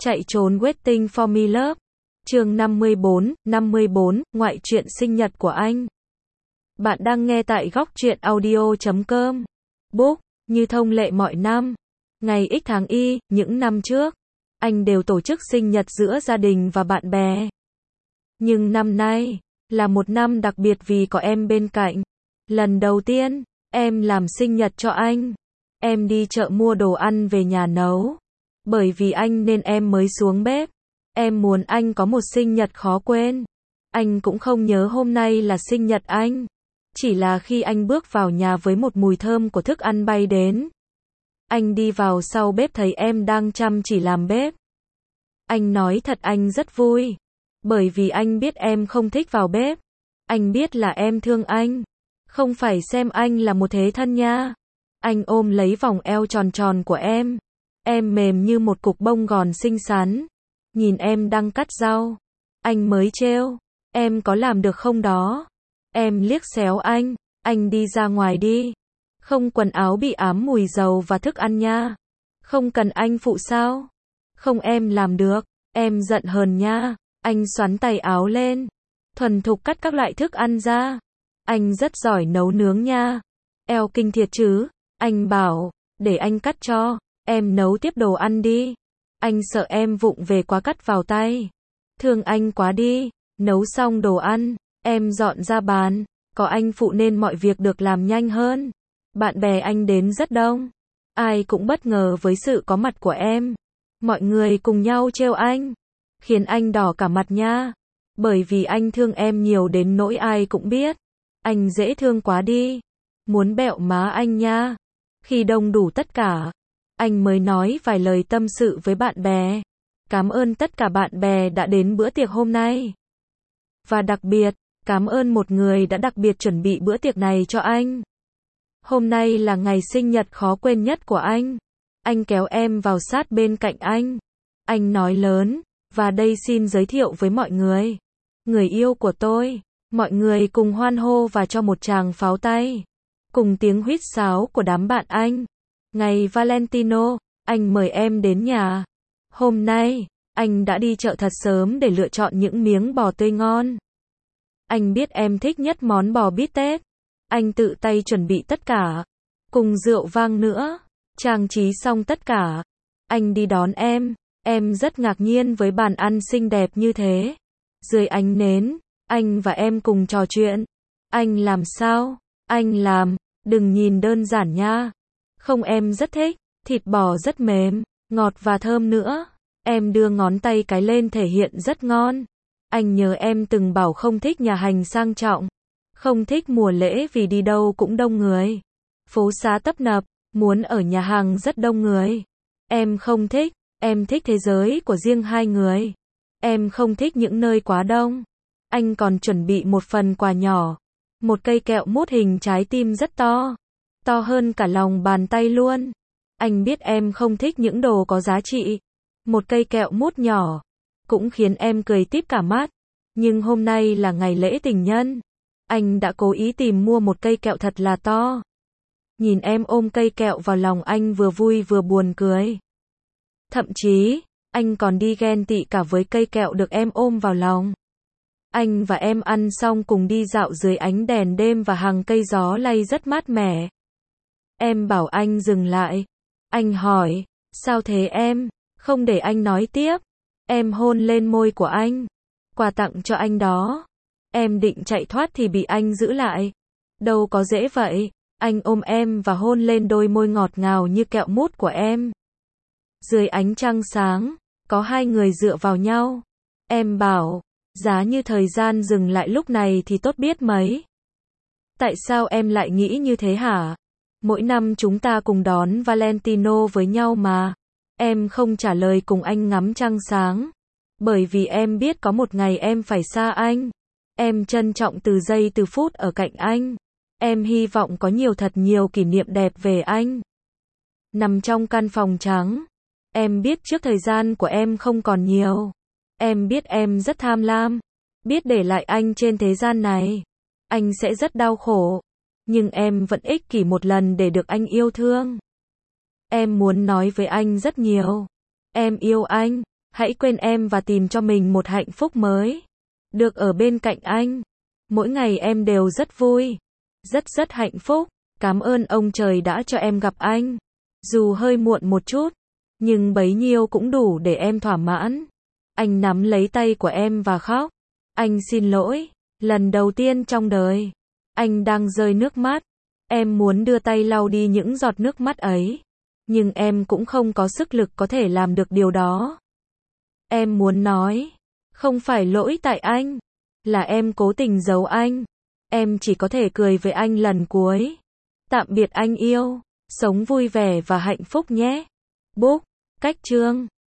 Chạy trốn Waiting for Me Love. Chương 54, ngoại truyện sinh nhật của anh. Bạn đang nghe tại góc truyện audio.com. Book, như thông lệ mọi năm, ngày X tháng Y, những năm trước, anh đều tổ chức sinh nhật giữa gia đình và bạn bè. Nhưng năm nay, là một năm đặc biệt vì có em bên cạnh. Lần đầu tiên, em làm sinh nhật cho anh. Em đi chợ mua đồ ăn về nhà nấu. Bởi vì anh nên em mới xuống bếp. Em muốn anh có một sinh nhật khó quên. Anh cũng không nhớ hôm nay là sinh nhật anh. Chỉ là khi anh bước vào nhà với một mùi thơm của thức ăn bay đến. Anh đi vào sau bếp thấy em đang chăm chỉ làm bếp. Anh nói thật anh rất vui. Bởi vì anh biết em không thích vào bếp. Anh biết là em thương anh. Không phải xem anh là một thế thân nha. Anh ôm lấy vòng eo tròn tròn của em. Em mềm như một cục bông gòn xinh xắn. Nhìn em đang cắt rau. Anh mới trêu. Em có làm được không đó? Em liếc xéo anh đi ra ngoài đi. Không quần áo bị ám mùi dầu và thức ăn nha. Không cần anh phụ sao? Không em làm được. Em giận hờn nha. Anh xoắn tay áo lên. Thuần thục cắt các loại thức ăn ra. Anh rất giỏi nấu nướng nha. Eo kinh thiệt chứ. Anh bảo, để anh cắt cho. Em nấu tiếp đồ ăn đi. Anh sợ em vụng về quá cắt vào tay. Thương anh quá đi. Nấu xong đồ ăn, em dọn ra bàn. Có anh phụ nên mọi việc được làm nhanh hơn. Bạn bè anh đến rất đông. Ai cũng bất ngờ với sự có mặt của em. Mọi người cùng nhau trêu anh. Khiến anh đỏ cả mặt nha. Bởi vì anh thương em nhiều đến nỗi ai cũng biết. Anh dễ thương quá đi. Muốn bẹo má anh nha. Khi đông đủ tất cả, anh mới nói vài lời tâm sự với bạn bè. Cảm ơn tất cả bạn bè đã đến bữa tiệc hôm nay. Và đặc biệt, cảm ơn một người đã đặc biệt chuẩn bị bữa tiệc này cho anh. Hôm nay là ngày sinh nhật khó quên nhất của anh. Anh kéo em vào sát bên cạnh anh. Anh nói lớn, và đây xin giới thiệu với mọi người. Người yêu của tôi. Mọi người cùng hoan hô và cho một tràng pháo tay. Cùng tiếng huýt sáo của đám bạn anh. Ngày Valentino, anh mời em đến nhà. Hôm nay, anh đã đi chợ thật sớm để lựa chọn những miếng bò tươi ngon. Anh biết em thích nhất món bò bít tết. Anh tự tay chuẩn bị tất cả. Cùng rượu vang nữa. Trang trí xong tất cả. Anh đi đón em. Em rất ngạc nhiên với bàn ăn xinh đẹp như thế. Dưới ánh nến, anh và em cùng trò chuyện. Anh làm sao? Anh làm. Đừng nhìn đơn giản nha. Không em rất thích. Thịt bò rất mềm, ngọt và thơm nữa. Em đưa ngón tay cái lên thể hiện rất ngon. Anh nhớ em từng bảo không thích nhà hàng sang trọng. Không thích mùa lễ vì đi đâu cũng đông người. Phố xá tấp nập, muốn ở nhà hàng rất đông người. Em không thích, em thích thế giới của riêng hai người. Em không thích những nơi quá đông. Anh còn chuẩn bị một phần quà nhỏ. Một cây kẹo mút hình trái tim rất to. To hơn cả lòng bàn tay luôn. Anh biết em không thích những đồ có giá trị. Một cây kẹo mút nhỏ cũng khiến em cười tít cả mắt. Nhưng hôm nay là ngày lễ tình nhân. Anh đã cố ý tìm mua một cây kẹo thật là to. Nhìn em ôm cây kẹo vào lòng anh vừa vui vừa buồn cười. Thậm chí, anh còn đi ghen tị cả với cây kẹo được em ôm vào lòng. Anh và em ăn xong cùng đi dạo dưới ánh đèn đêm và hàng cây gió lay rất mát mẻ. Em bảo anh dừng lại. Anh hỏi, sao thế em? Không để anh nói tiếp. Em hôn lên môi của anh. Quà tặng cho anh đó. Em định chạy thoát thì bị anh giữ lại. Đâu có dễ vậy. Anh ôm em và hôn lên đôi môi ngọt ngào như kẹo mút của em. Dưới ánh trăng sáng, có hai người dựa vào nhau. Em bảo, giá như thời gian dừng lại lúc này thì tốt biết mấy. Tại sao em lại nghĩ như thế hả? Mỗi năm chúng ta cùng đón Valentino với nhau mà. Em không trả lời cùng anh ngắm trăng sáng. Bởi vì em biết có một ngày em phải xa anh. Em trân trọng từ giây từ phút ở cạnh anh. Em hy vọng có thật nhiều kỷ niệm đẹp về anh. Nằm trong căn phòng trắng. Em biết trước thời gian của em không còn nhiều. Em biết em rất tham lam. Biết để lại anh trên thế gian này. Anh sẽ rất đau khổ. Nhưng em vẫn ích kỷ một lần để được anh yêu thương. Em muốn nói với anh rất nhiều. Em yêu anh. Hãy quên em và tìm cho mình một hạnh phúc mới. Được ở bên cạnh anh. Mỗi ngày em đều rất vui. Rất hạnh phúc. Cảm ơn ông trời đã cho em gặp anh. Dù hơi muộn một chút, nhưng bấy nhiêu cũng đủ để em thỏa mãn. Anh nắm lấy tay của em và khóc. Anh xin lỗi. Lần đầu tiên trong đời, anh đang rơi nước mắt. Em muốn đưa tay lau đi những giọt nước mắt ấy. Nhưng em cũng không có sức lực có thể làm được điều đó. Em muốn nói, không phải lỗi tại anh, là em cố tình giấu anh. Em chỉ có thể cười với anh lần cuối. Tạm biệt anh yêu, sống vui vẻ và hạnh phúc nhé. Book, cách chương